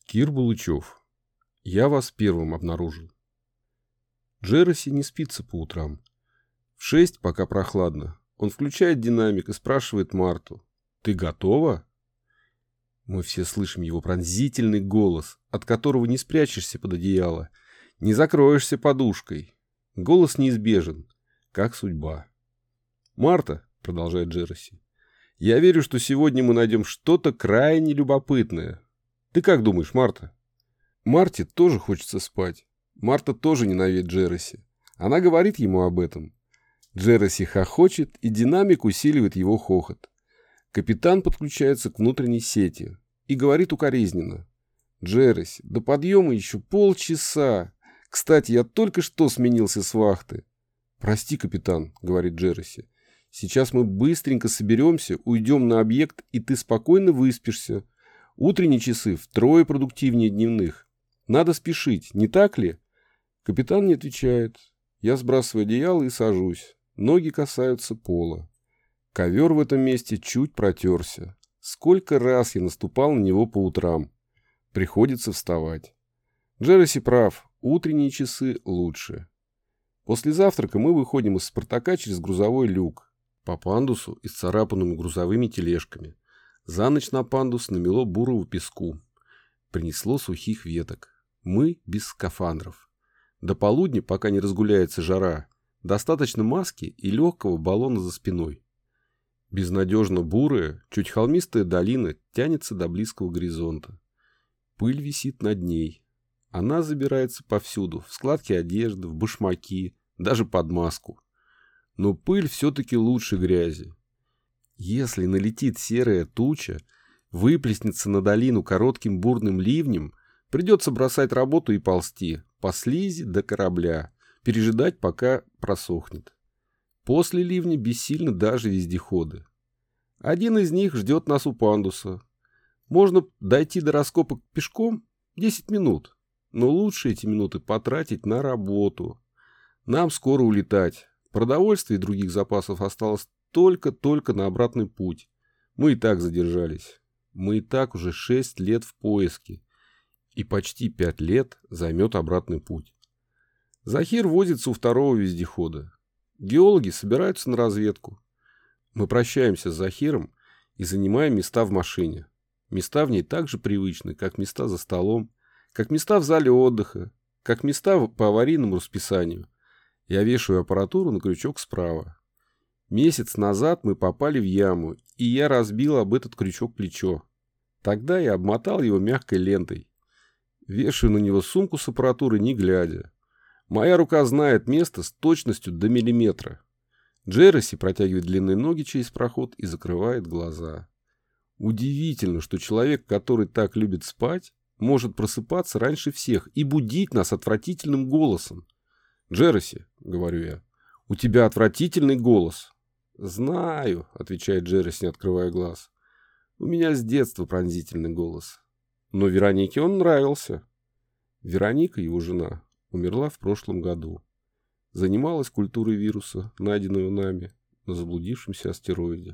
Кир Булычев. Я вас первым обнаружил. Джероси не спится по утрам. В 6, пока прохладно, он включает динамик и спрашивает Марту: «Ты готова?» Мы все слышим его пронзительный голос, от которого не спрячешься под одеяло, не закроешься подушкой. Голос неизбежен, как судьба. «Марта», — продолжает Джероси, — «я верю, что сегодня мы найдем что-то крайне любопытное. Ты как думаешь, Марта?» Марте тоже хочется спать. Марта тоже ненавидит Джероси. Она говорит ему об этом. Джероси хохочет, и динамик усиливает его хохот. Капитан подключается к внутренней сети и говорит укоризненно: «Джероси, до подъема еще полчаса. Кстати, я только что сменился с вахты». «Прости, капитан», — говорит Джероси. «Сейчас мы быстренько соберемся, уйдем на объект, и ты спокойно выспишься. Утренние часы втрое продуктивнее дневных. Надо спешить, не так ли?» Капитан не отвечает. Я сбрасываю одеяло и сажусь. Ноги касаются пола. Ковер в этом месте чуть протерся. Сколько раз я наступал на него по утрам. Приходится вставать. Джероси прав, утренние часы лучше. После завтрака мы выходим из «Спартака» через грузовой люк. По пандусу, исцарапанному грузовыми тележками. За ночь на пандус намело бурого песку. Принесло сухих веток. Мы без скафандров. До полудня, пока не разгуляется жара, достаточно маски и легкого баллона за спиной. Безнадежно бурая, чуть холмистая долина тянется до близкого горизонта. Пыль висит над ней. Она забирается повсюду, в складки одежды, в башмаки, даже под маску. Но пыль все-таки лучше грязи. Если налетит серая туча, выплеснется на долину коротким бурным ливнем, придется бросать работу и ползти, по слизи до корабля, пережидать, пока просохнет. После ливня бессильны даже вездеходы. Один из них ждет нас у пандуса. Можно дойти до раскопок пешком 10 минут, но лучше эти минуты потратить на работу. Нам скоро улетать. Продовольствия и других запасов осталось только на обратный путь. Мы и так задержались. Мы и так уже 6 лет в поиске. И почти 5 лет займет обратный путь. Захир возится у второго вездехода. Геологи собираются на разведку. Мы прощаемся с Захиром и занимаем места в машине. Места в ней так же привычны, как места за столом, как места в зале отдыха, как места по аварийному расписанию. Я вешаю аппаратуру на крючок справа. Месяц назад мы попали в яму, и я разбил об этот крючок плечо. Тогда я обмотал его мягкой лентой. Вешаю на него сумку с аппаратурой, не глядя. Моя рука знает место с точностью до миллиметра. Джероси протягивает длинные ноги через проход и закрывает глаза. Удивительно, что человек, который так любит спать, может просыпаться раньше всех и будить нас отвратительным голосом. «Джероси», — говорю я, — «у тебя отвратительный голос». «Знаю», — отвечает Джероси, не открывая глаз. «У меня с детства пронзительный голос». Но Веронике он нравился. Вероника, его жена, умерла в прошлом году. Занималась культурой вируса, найденного нами на заблудившемся астероиде.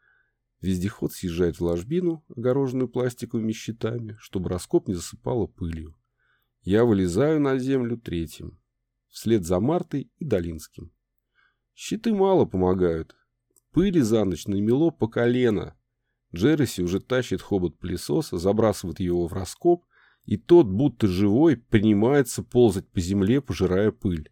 Вездеход съезжает в ложбину, огороженную пластиковыми щитами, чтобы раскоп не засыпало пылью. Я вылезаю на землю третьим, вслед за Мартой и Долинским. Щиты мало помогают. Пыли за ночь намело по колено. Джероси уже тащит хобот пылесоса, забрасывает его в раскоп, и тот, будто живой, принимается ползать по земле, пожирая пыль.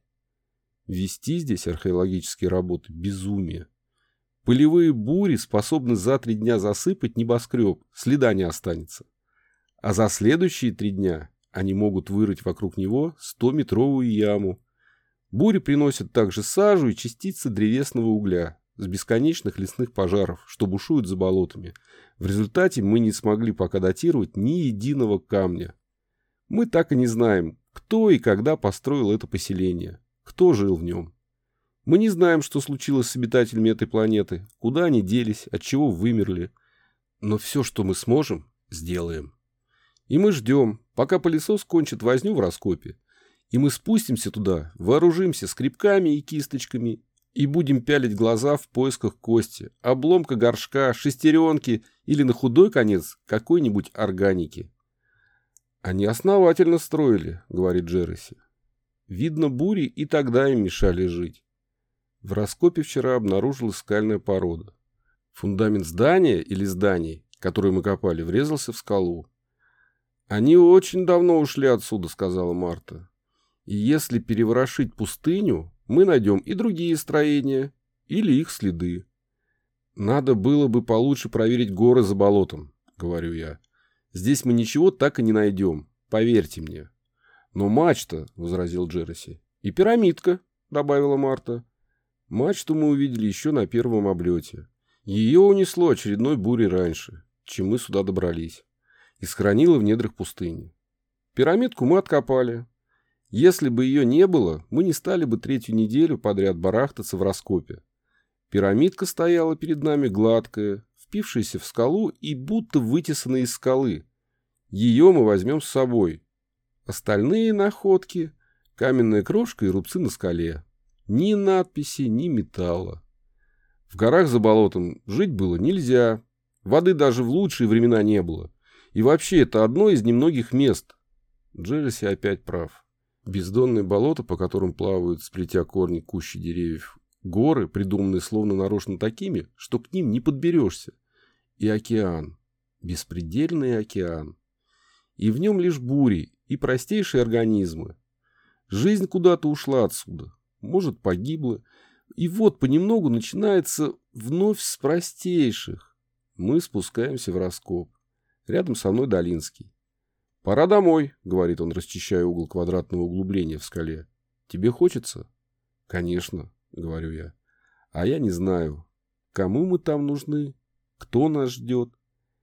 Вести здесь археологические работы — безумие. Пылевые бури способны за 3 дня засыпать небоскреб, следа не останется. А за следующие 3 дня они могут вырыть вокруг него 100-метровую яму. Бури приносят также сажу и частицы древесного угля с бесконечных лесных пожаров, что бушуют за болотами. В результате мы не смогли пока датировать ни единого камня. Мы так и не знаем, кто и когда построил это поселение, кто жил в нем. Мы не знаем, что случилось с обитателями этой планеты, куда они делись, от чего вымерли. Но все, что мы сможем, сделаем. И мы ждем, пока пылесос кончит возню в раскопе. И мы спустимся туда, вооружимся скребками и кисточками и будем пялить глаза в поисках кости, обломка горшка, шестеренки или на худой конец какой-нибудь органики. Они основательно строили, говорит Джереси. Видно, бури и тогда им мешали жить. В раскопе вчера обнаружилась скальная порода. Фундамент здания или зданий, которые мы копали, врезался в скалу. «Они очень давно ушли отсюда», — сказала Марта. «И если переворошить пустыню, мы найдем и другие строения, или их следы». «Надо было бы получше проверить горы за болотом», — говорю я. «Здесь мы ничего так и не найдем, поверьте мне». «Но мачта», — возразил Джереси. «И пирамидка», — добавила Марта. Мачту мы увидели еще на первом облете. Ее унесло очередной бурей раньше, чем мы сюда добрались, и сохранило в недрах пустыни. Пирамидку мы откопали. Если бы ее не было, мы не стали бы третью неделю подряд барахтаться в раскопе. Пирамидка стояла перед нами гладкая, впившаяся в скалу и будто вытесанная из скалы. Ее мы возьмем с собой. Остальные находки — каменная крошка и рубцы на скале. Ни надписи, ни металла. В горах за болотом жить было нельзя. Воды даже в лучшие времена не было. И вообще это одно из немногих мест. Джереси опять прав. Бездонные болота, по которым плавают, сплетя корни кущи деревьев, горы, придуманные словно нарочно такими, что к ним не подберешься. И океан. Беспредельный океан. И в нем лишь бури и простейшие организмы. Жизнь куда-то ушла отсюда. Может, погибла. И вот понемногу начинается вновь с простейших. Мы спускаемся в раскоп. Рядом со мной Долинский. «Пора домой», — говорит он, расчищая угол квадратного углубления в скале. «Тебе хочется?» «Конечно», — говорю я. «А я не знаю, кому мы там нужны, кто нас ждет».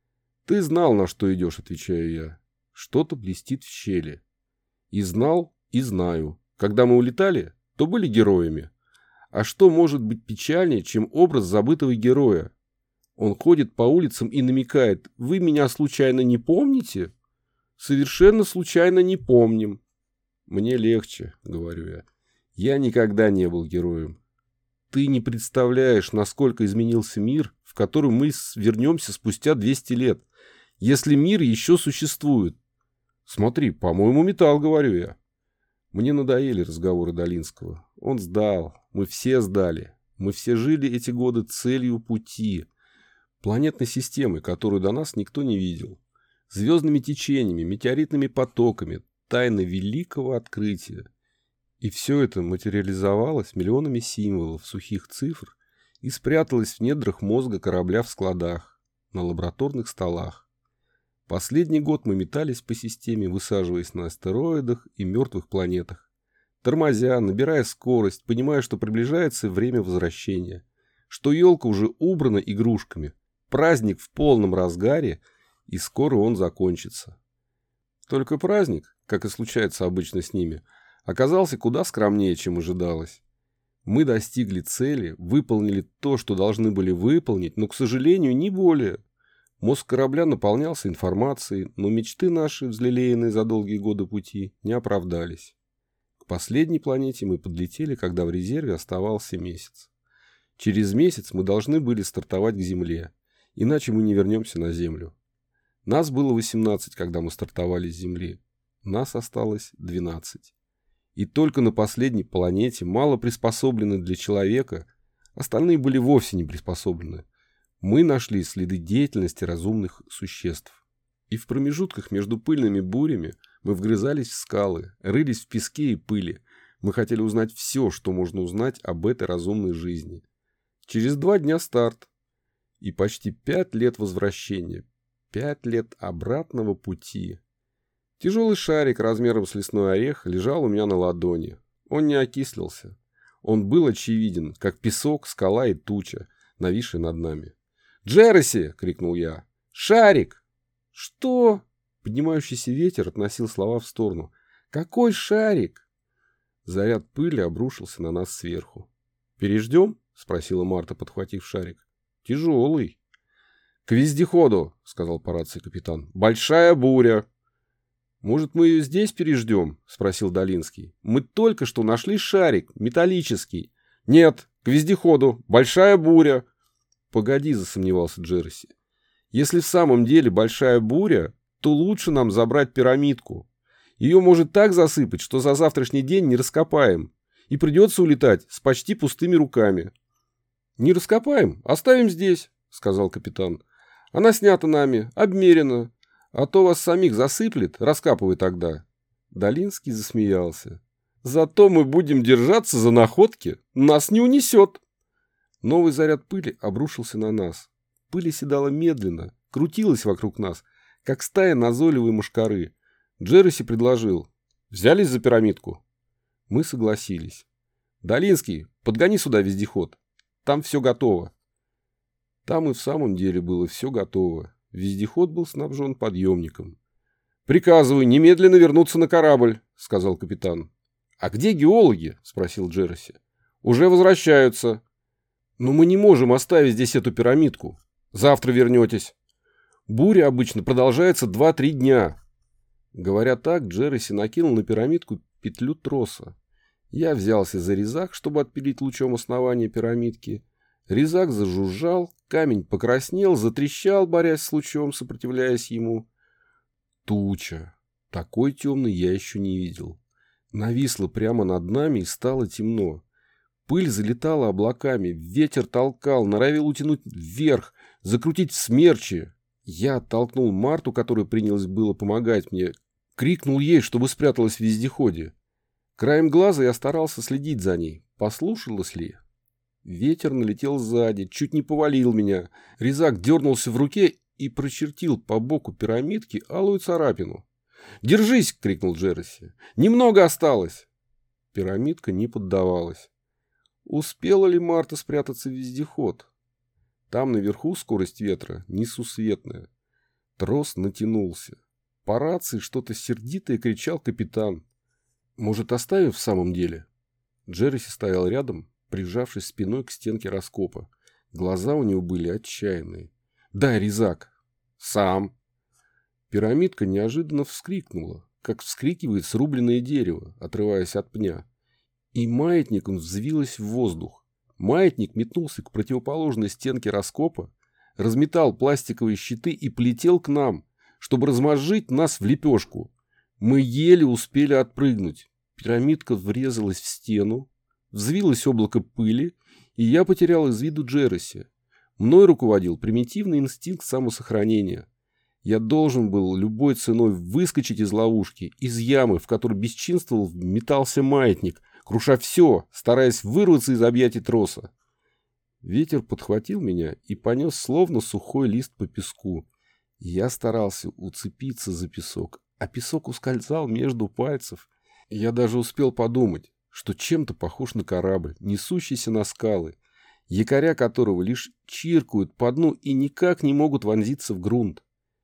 «Ты знал, на что идешь», — отвечаю я. «Что-то блестит в щели». «И знал, и знаю. Когда мы улетали, то были героями. А что может быть печальнее, чем образ забытого героя? Он ходит по улицам и намекает: «Вы меня случайно не помните?» «Совершенно случайно не помним». «Мне легче», — говорю я. «Я никогда не был героем. Ты не представляешь, насколько изменился мир, в который мы вернемся спустя 200 лет, если мир еще существует. Смотри, по-моему, металл», — говорю я. Мне надоели разговоры Долинского. Он сдал. Мы все сдали. Мы все жили эти годы целью пути. Планетной системой, которую до нас никто не видел. Звездными течениями, метеоритными потоками. Тайны великого открытия. И все это материализовалось миллионами символов, сухих цифр и спряталось в недрах мозга корабля в складах, на лабораторных столах. Последний год мы метались по системе, высаживаясь на астероидах и мертвых планетах. Тормозя, набирая скорость, понимая, что приближается время возвращения. Что елка уже убрана игрушками. Праздник в полном разгаре, и скоро он закончится. Только праздник, как и случается обычно с ними, оказался куда скромнее, чем ожидалось. Мы достигли цели, выполнили то, что должны были выполнить, но, к сожалению, не более. Мозг корабля наполнялся информацией, но мечты наши, взлелеянные за долгие годы пути, не оправдались. К последней планете мы подлетели, когда в резерве оставался месяц. Через месяц мы должны были стартовать к Земле, иначе мы не вернемся на Землю. Нас было 18, когда мы стартовали с Земли. Нас осталось 12. И только на последней планете, мало приспособленной для человека, остальные были вовсе не приспособлены, мы нашли следы деятельности разумных существ. И в промежутках между пыльными бурями мы вгрызались в скалы, рылись в песке и пыли. Мы хотели узнать все, что можно узнать об этой разумной жизни. Через 2 дня старт. И почти 5 лет возвращения. 5 лет обратного пути. Тяжелый шарик размером с лесной орех лежал у меня на ладони. Он не окислился. Он был очевиден, как песок, скала и туча, нависшие над нами. «Джереси!» — крикнул я. «Шарик!» «Что?» Поднимающийся ветер относил слова в сторону. «Какой шарик?» Заряд пыли обрушился на нас сверху. «Переждем?» — спросила Марта, подхватив шарик. «Тяжелый». «К вездеходу!» — сказал по рации капитан. «Большая буря!» «Может, мы ее здесь переждем?» — спросил Долинский. «Мы только что нашли шарик, металлический». «Нет, к вездеходу! Большая буря!» «Погоди», — засомневался Джереси. «Если в самом деле большая буря, то лучше нам забрать пирамидку. Ее может так засыпать, что за завтрашний день не раскопаем. И придется улетать с почти пустыми руками. Не раскопаем, оставим здесь, сказал капитан. Она снята нами, обмерена. А то вас самих засыплет, раскапывай тогда. Долинский засмеялся. Зато мы будем держаться за находки, нас не унесет. Новый заряд пыли обрушился на нас. Пыль оседала медленно, крутилась вокруг нас, как стая назойливой мошкары. Джереси предложил. Взялись за пирамидку? Мы согласились. Долинский, подгони сюда вездеход. Там все готово. Там и в самом деле было все готово. Вездеход был снабжен подъемником. «Приказываю немедленно вернуться на корабль», — сказал капитан. «А где геологи?» — спросил Джереси. «Уже возвращаются». «Но мы не можем оставить здесь эту пирамидку. Завтра вернетесь. Буря обычно продолжается 2-3 дня». Говоря так, Джереси накинул на пирамидку петлю троса. Я взялся за резак, чтобы отпилить лучом основание пирамидки. Резак зажужжал, камень покраснел, затрещал, борясь с лучом, сопротивляясь ему. Туча. Такой темной я еще не видел. Нависла прямо над нами и стало темно. Пыль залетала облаками, ветер толкал, норовил утянуть вверх, закрутить в смерчи. Я оттолкнул Марту, которая принялась было помогать мне, крикнул ей, чтобы спряталась в вездеходе. Краем глаза я старался следить за ней, послушалась ли. Ветер налетел сзади, чуть не повалил меня. Резак дернулся в руке и прочертил по боку пирамидки алую царапину. «Держись!» — крикнул Джереси. «Немного осталось!» Пирамидка не поддавалась. Успела ли Марта спрятаться в вездеход? Там наверху скорость ветра несусветная. Трос натянулся. По рации что-то сердитое кричал капитан. «Может, оставим в самом деле?» Джереси стоял рядом, прижавшись спиной к стенке раскопа. Глаза у него были отчаянные. «Дай резак!» «Сам!» Пирамидка неожиданно вскрикнула, как вскрикивает срубленное дерево, отрываясь от пня. И маятником взвилась в воздух. Маятник метнулся к противоположной стенке раскопа, разметал пластиковые щиты и полетел к нам, чтобы размозжить нас в лепешку. Мы еле успели отпрыгнуть. Пирамидка врезалась в стену, взвилось облако пыли, и я потерял из виду Джереси. Мной руководил примитивный инстинкт самосохранения. Я должен был любой ценой выскочить из ловушки, из ямы, в которой бесчинствовал, метался маятник, круша все, стараясь вырваться из объятий троса. Ветер подхватил меня и понес словно сухой лист по песку. Я старался уцепиться за песок, а песок ускользал между пальцев. Я даже успел подумать, что чем-то похож на корабль, несущийся на скалы, якоря которого лишь чиркают по дну и никак не могут вонзиться в грунт.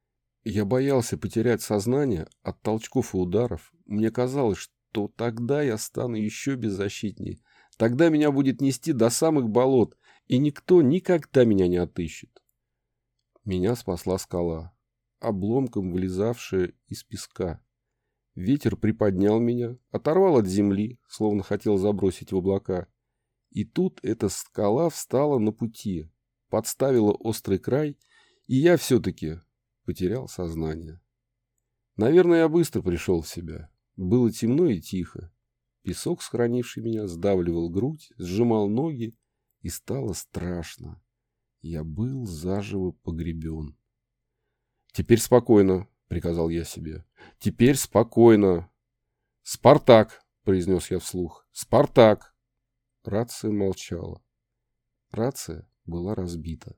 Я боялся потерять сознание от толчков и ударов. Мне казалось, что тогда я стану еще беззащитнее. Тогда меня будет нести до самых болот, и никто никогда меня не отыщет. Меня спасла скала, обломком вылезавшая из песка. Ветер приподнял меня, оторвал от земли, словно хотел забросить в облака. И тут эта скала встала на пути, подставила острый край, и я все-таки потерял сознание. Наверное, я быстро пришел в себя. Было темно и тихо. Песок, схоронивший меня, сдавливал грудь, сжимал ноги, и стало страшно. Я был заживо погребен. «Теперь спокойно», — приказал я себе. «Теперь спокойно». «Спартак», — произнес я вслух. «Спартак». Рация молчала. Рация была разбита.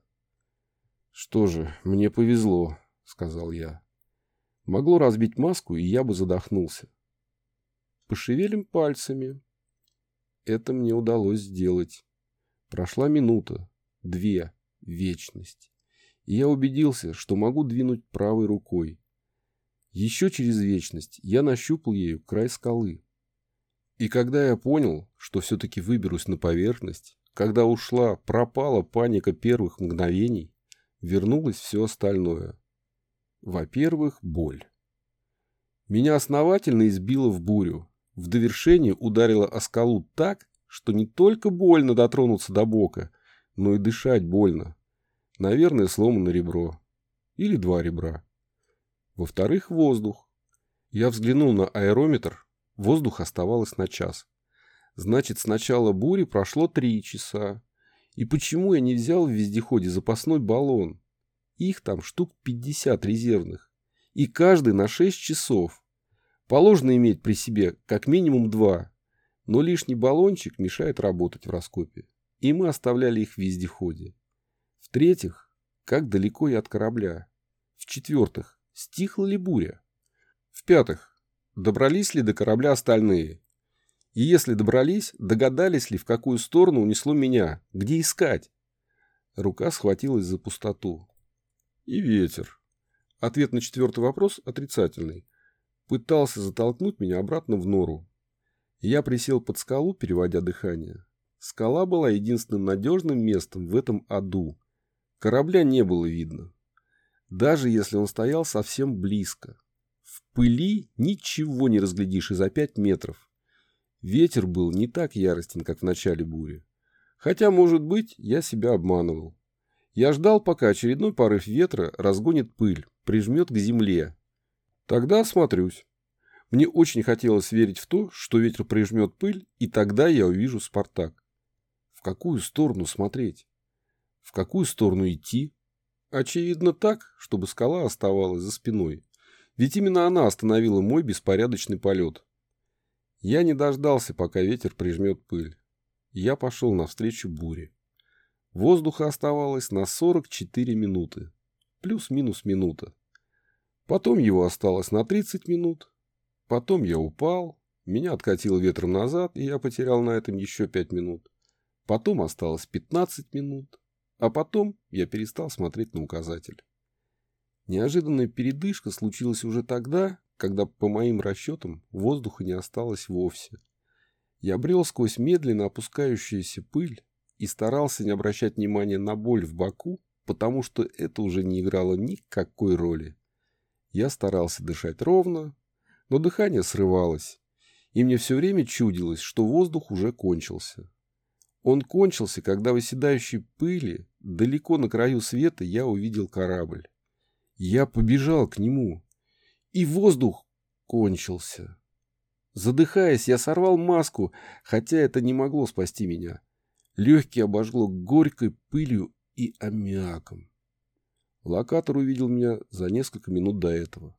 «Что же, мне повезло», — сказал я. Могло разбить маску, и я бы задохнулся. Пошевелим пальцами. Это мне удалось сделать. Прошла минута, 2, вечность. И я убедился, что могу двинуть правой рукой. Еще через вечность я нащупал ею край скалы. И когда я понял, что все-таки выберусь на поверхность, когда ушла, пропала паника первых мгновений, вернулось все остальное. Во-первых, боль. Меня основательно избило в бурю. В довершение ударило о скалу так, что не только больно дотронуться до бока, но и дышать больно. Наверное, сломано ребро. Или 2 ребра. Во-вторых, воздух. Я взглянул на аэрометр, воздух оставалось на час. Значит, с начала бури прошло 3 часа. И почему я не взял в вездеходе запасной баллон? Их там штук 50 резервных. И каждый на 6 часов. Положено иметь при себе как минимум 2. Но лишний баллончик мешает работать в раскопе. И мы оставляли их в вездеходе. В-третьих, как далеко я от корабля. В-четвертых, стихла ли буря? В-пятых, добрались ли до корабля остальные? И если добрались, догадались ли, в какую сторону унесло меня? Где искать? Рука схватилась за пустоту. И ветер. Ответ на 4-й вопрос отрицательный. Пытался затолкнуть меня обратно в нору. Я присел под скалу, переводя дыхание. Скала была единственным надежным местом в этом аду. Корабля не было видно. Даже если он стоял совсем близко. В пыли ничего не разглядишь и за 5 метров. Ветер был не так яростен, как в начале бури. Хотя, может быть, я себя обманывал. Я ждал, пока очередной порыв ветра разгонит пыль, прижмет к земле. Тогда осмотрюсь. Мне очень хотелось верить в то, что ветер прижмет пыль, и тогда я увижу Спартак. В какую сторону смотреть? В какую сторону идти? Очевидно так, чтобы скала оставалась за спиной. Ведь именно она остановила мой беспорядочный полет. Я не дождался, пока ветер прижмет пыль. Я пошел навстречу буре. Воздуха оставалось на 44 минуты. Плюс-минус минута. Потом его осталось на 30 минут. Потом я упал. Меня откатило ветром назад, и я потерял на этом еще 5 минут. Потом осталось 15 минут. А потом я перестал смотреть на указатель. Неожиданная передышка случилась уже тогда, когда, по моим расчетам, воздуха не осталось вовсе. Я брел сквозь медленно опускающуюся пыль и старался не обращать внимания на боль в боку, потому что это уже не играло никакой роли. Я старался дышать ровно, но дыхание срывалось, и мне все время чудилось, что воздух уже кончился. Он кончился, когда в оседающей пыли, далеко на краю света, я увидел корабль. Я побежал к нему. И воздух кончился. Задыхаясь, я сорвал маску, хотя это не могло спасти меня. Легкие обожгло горькой пылью и аммиаком. Локатор увидел меня за несколько минут до этого.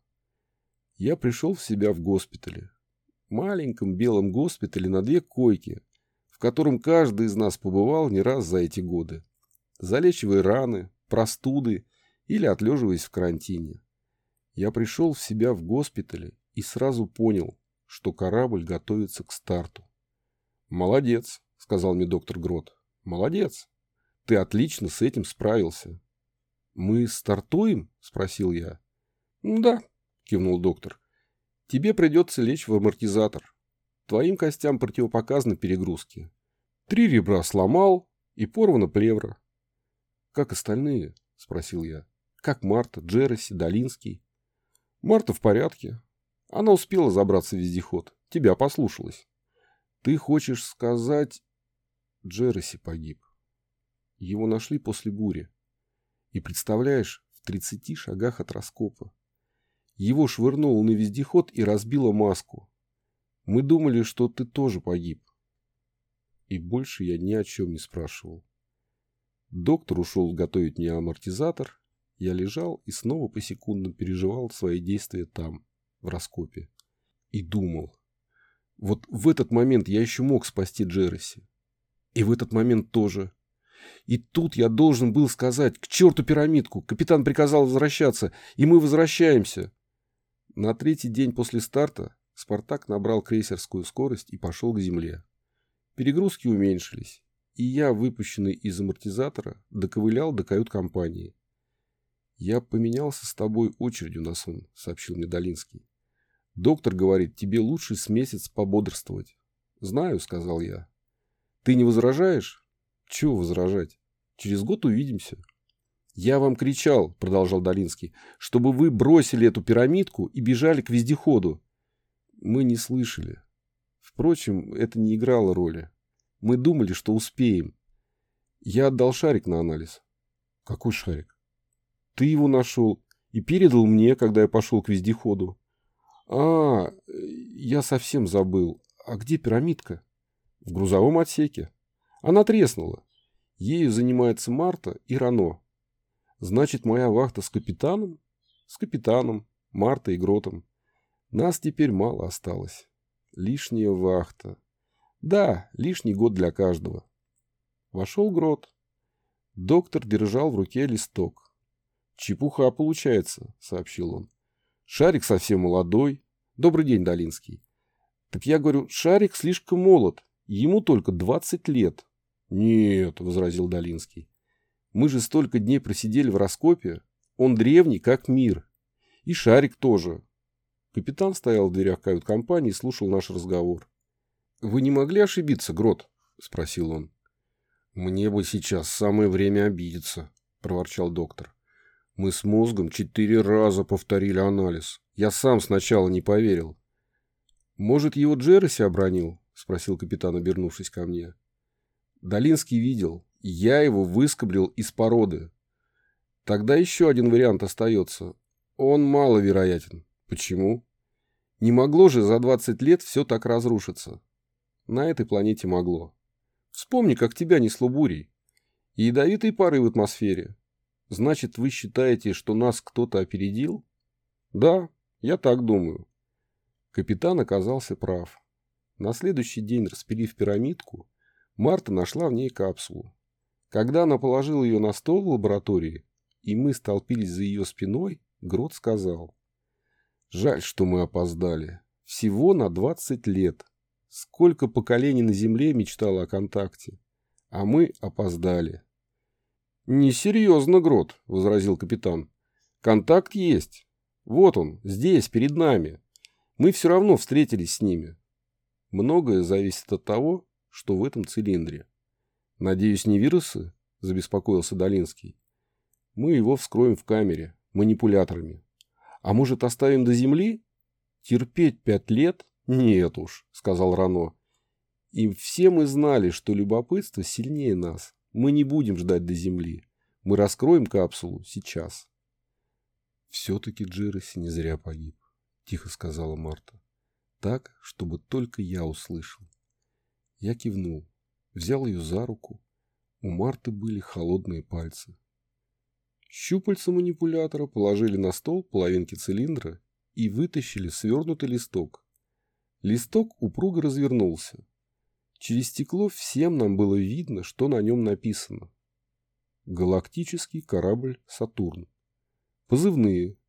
Я пришел в себя в госпитале. Маленьком белом госпитале на 2 койки, в котором каждый из нас побывал не раз за эти годы, залечивая раны, простуды или отлеживаясь в карантине. Я пришел в себя в госпитале и сразу понял, что корабль готовится к старту. «Молодец», — сказал мне доктор Грот. «Молодец. Ты отлично с этим справился». «Мы стартуем?» — спросил я. «Да», — кивнул доктор. «Тебе придется лечь в амортизатор. Твоим костям противопоказаны перегрузки. 3 ребра сломал и порвана плевра». «Как остальные?» — спросил я. «Как Марта, Джереси, Долинский?» «Марта в порядке. Она успела забраться в вездеход. Тебя послушалась». «Ты хочешь сказать...» Джереси погиб. Его нашли после бури. И представляешь, в 30 шагах от раскопа. Его швырнуло на вездеход и разбило маску. Мы думали, что ты тоже погиб. И больше я ни о чем не спрашивал. Доктор ушел готовить мне амортизатор. Я лежал и снова посекундно переживал свои действия там, в раскопе. И думал. Вот в этот момент я еще мог спасти Джереси. И в этот момент тоже. И тут я должен был сказать: к черту пирамидку, капитан приказал возвращаться, и мы возвращаемся. На 3-й день после старта Спартак набрал крейсерскую скорость и пошел к земле. Перегрузки уменьшились, и я, выпущенный из амортизатора, доковылял до кают-компании. «Я поменялся с тобой очередью на сон», — сообщил мне Долинский. «Доктор говорит, тебе лучше с месяц пободрствовать». «Знаю», — сказал я. «Ты не возражаешь?» «Чего возражать? Через год увидимся». «Я вам кричал», — продолжал Долинский, «чтобы вы бросили эту пирамидку и бежали к вездеходу». Мы не слышали. Впрочем, это не играло роли. Мы думали, что успеем. Я отдал шарик на анализ. «Какой шарик?» «Ты его нашел, и передал мне, когда я пошел к вездеходу. А, я совсем забыл. А где пирамидка? В грузовом отсеке. Она треснула. Ею занимается Марта и Рано. Значит, моя вахта с капитаном? С капитаном, Мартой и Гротом. Нас теперь мало осталось. Лишняя вахта. Да, лишний год для каждого. Вошел Грот. Доктор держал в руке листок. «Чепуха получается», — сообщил он. «Шарик совсем молодой. Добрый день, Долинский». «Так я говорю, Шарик слишком молод. Ему только 20 лет». «Нет», — возразил Долинский. «Мы же столько дней просидели в раскопе. Он древний, как мир. И Шарик тоже». Капитан стоял в дверях кают-компании и слушал наш разговор. «Вы не могли ошибиться, Грот?» — спросил он. «Мне бы сейчас самое время обидеться», — проворчал доктор. «Мы с мозгом 4 раза повторили анализ. Я сам сначала не поверил». «Может, его Джереси обронил?» — спросил капитан, обернувшись ко мне. Долинский видел. Я его выскоблил из породы. Тогда еще один вариант остается. Он маловероятен. Почему? Не могло же за 20 лет все так разрушиться. На этой планете могло. Вспомни, как тебя несло бурей. И ядовитые пары в атмосфере. Значит, вы считаете, что нас кто-то опередил? Да, я так думаю. Капитан оказался прав. На следующий день, распилив пирамидку, Марта нашла в ней капсулу. Когда она положила ее на стол в лаборатории, и мы столпились за ее спиной, Грот сказал: «Жаль, что мы опоздали. Всего на 20 лет. Сколько поколений на Земле мечтало о контакте. А мы опоздали». «Несерьезно, Грот», — возразил капитан. «Контакт есть. Вот он, здесь, перед нами. Мы все равно встретились с ними. Многое зависит от того, что в этом цилиндре». «Надеюсь, не вирусы?» — забеспокоился Долинский. «Мы его вскроем в камере, манипуляторами. А может, оставим до Земли? Терпеть 5 лет? Нет уж», — сказал Рано. «И все мы знали, что любопытство сильнее нас. Мы не будем ждать до Земли. Мы раскроем капсулу сейчас». «Все-таки Джереси не зря погиб», — тихо сказала Марта. Так, чтобы только я услышал. Я кивнул, взял ее за руку. У Марты были холодные пальцы. Щупальца манипулятора положили на стол половинки цилиндра и вытащили свернутый листок. Листок упруго развернулся. Через стекло всем нам было видно, что на нем написано. Галактический корабль «Сатурн». Позывные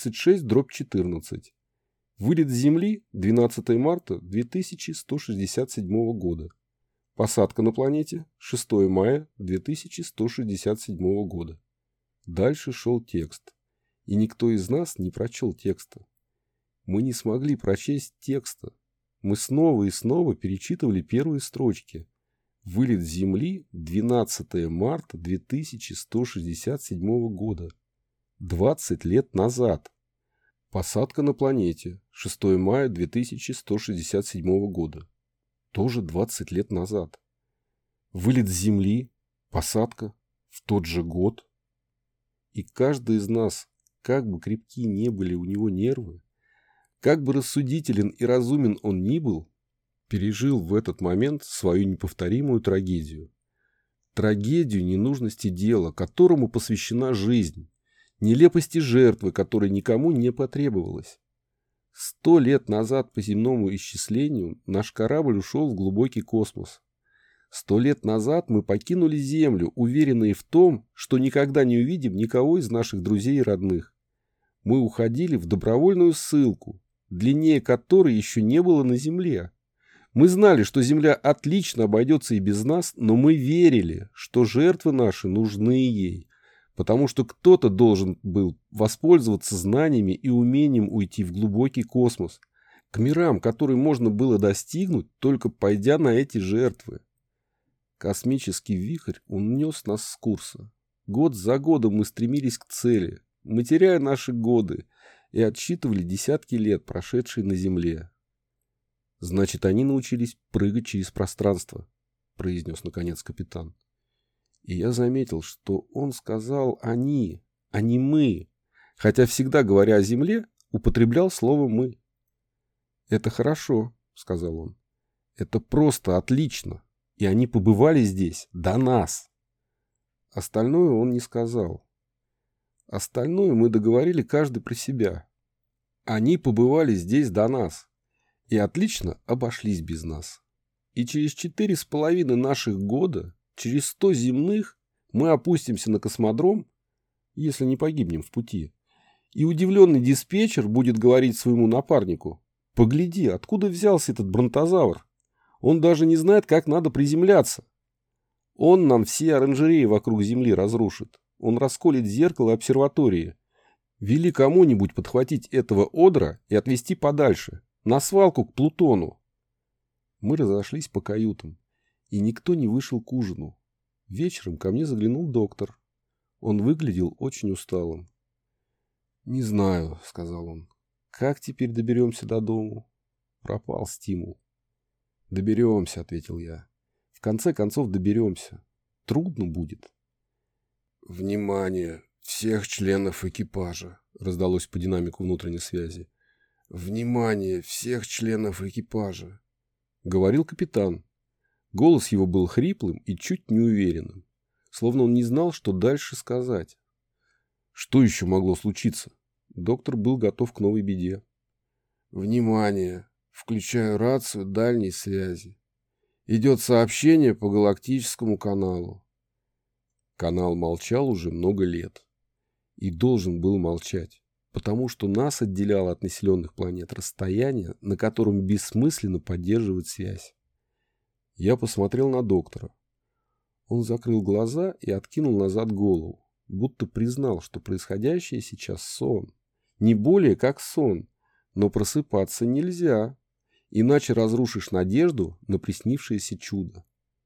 36/14. Вылет с Земли 12 марта 2167 года. Посадка на планете 6 мая 2167 года. Дальше шел текст. И никто из нас не прочел текста. Мы не смогли прочесть текста. Мы снова и снова перечитывали первые строчки. Вылет с Земли 12 марта 2167 года. 20 лет назад. Посадка на планете 6 мая 2167 года. Тоже 20 лет назад. Вылет с Земли, посадка в тот же год. И каждый из нас, как бы крепки не были у него нервы, как бы рассудителен и разумен он ни был, пережил в этот момент свою неповторимую трагедию. Трагедию ненужности дела, которому посвящена жизнь. Нелепости жертвы, которой никому не потребовалось. 100 лет назад по земному исчислению наш корабль ушел в глубокий космос. 100 лет назад мы покинули Землю, уверенные в том, что никогда не увидим никого из наших друзей и родных. Мы уходили в добровольную ссылку, длиннее которой еще не было на Земле. Мы знали, что Земля отлично обойдется и без нас, но мы верили, что жертвы наши нужны ей, потому что кто-то должен был воспользоваться знаниями и умением уйти в глубокий космос, к мирам, которые можно было достигнуть, только пойдя на эти жертвы. Космический вихрь унес нас с курса. Год за годом мы стремились к цели, мы теряя наши годы, и отсчитывали десятки лет, прошедшие на Земле. «Значит, они научились прыгать через пространство», — произнес наконец капитан. И я заметил, что он сказал «они», а не «мы». хотя всегда, говоря о земле, употреблял слово «мы». «Это хорошо», — сказал он. «Это просто отлично. И они побывали здесь до нас». Остальное он не сказал. Остальное мы договорили каждый про себя. Они побывали здесь до нас. И отлично обошлись без нас. И через 4,5 наших года, через 100 земных, мы опустимся на космодром, если не погибнем в пути. И удивленный диспетчер будет говорить своему напарнику: «Погляди, откуда взялся этот бронтозавр? Он даже не знает, как надо приземляться. Он нам все оранжереи вокруг Земли разрушит. Он расколет зеркало обсерватории. Вели кому-нибудь подхватить этого одра и отвезти подальше, на свалку к Плутону». Мы разошлись по каютам, и никто не вышел к ужину. Вечером ко мне заглянул доктор. Он выглядел очень усталым. «Не знаю», — сказал он, — «как теперь доберемся до дому?» Пропал стимул. «Доберемся», — ответил я. «В конце концов доберемся. Трудно будет». «Внимание всех членов экипажа», — раздалось по динамику внутренней связи. «Внимание всех членов экипажа», — говорил капитан. Голос его был хриплым и чуть неуверенным, словно он не знал, что дальше сказать. Что еще могло случиться? Доктор был готов к новой беде. «Внимание! Включаю рацию дальней связи. Идет сообщение по галактическому каналу». Канал молчал уже много лет. И должен был молчать, потому что нас отделяло от населенных планет расстояние, на котором бессмысленно поддерживать связь. Я посмотрел на доктора. Он закрыл глаза и откинул назад голову, будто признал, что происходящее сейчас сон. Не более как сон, но просыпаться нельзя, иначе разрушишь надежду на приснившееся чудо.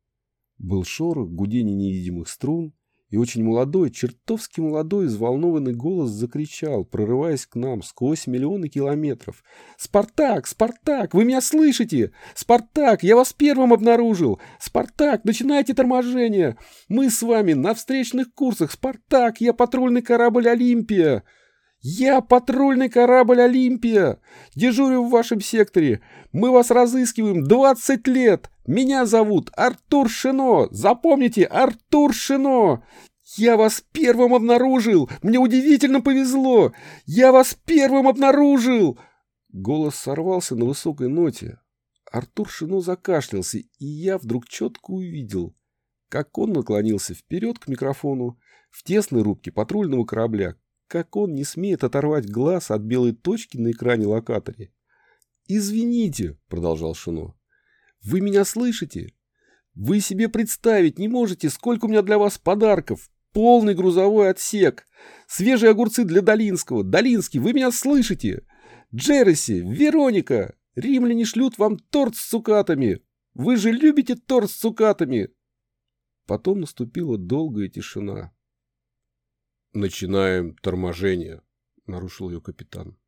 Был шорох, гудение невидимых струн, и очень молодой, чертовски молодой, взволнованный голос закричал, прорываясь к нам сквозь миллионы километров: «Спартак! Спартак! Вы меня слышите? Спартак! Я вас первым обнаружил! Спартак! Начинайте торможение! Мы с вами на встречных курсах! Спартак! Я патрульный корабль «Олимпия»! Я патрульный корабль «Олимпия». Дежурю в вашем секторе. Мы вас разыскиваем 20 лет. Меня зовут Артур Шино. Запомните, Артур Шино. Я вас первым обнаружил. Мне удивительно повезло. Я вас первым обнаружил. Голос сорвался на высокой ноте. Артур Шино закашлялся, и я вдруг четко увидел, как он наклонился вперед к микрофону в тесной рубке патрульного корабля, как он не смеет оторвать глаз от белой точки на экране локаторе. «Извините», — продолжал Шино, — «вы меня слышите? Вы себе представить не можете, сколько у меня для вас подарков. Полный грузовой отсек. Свежие огурцы для Долинского. Долинский, вы меня слышите? Джерси, Вероника, римляне шлют вам торт с цукатами. Вы же любите торт с цукатами». Потом наступила долгая тишина. «Начинаем торможение», — нарушил ее капитан.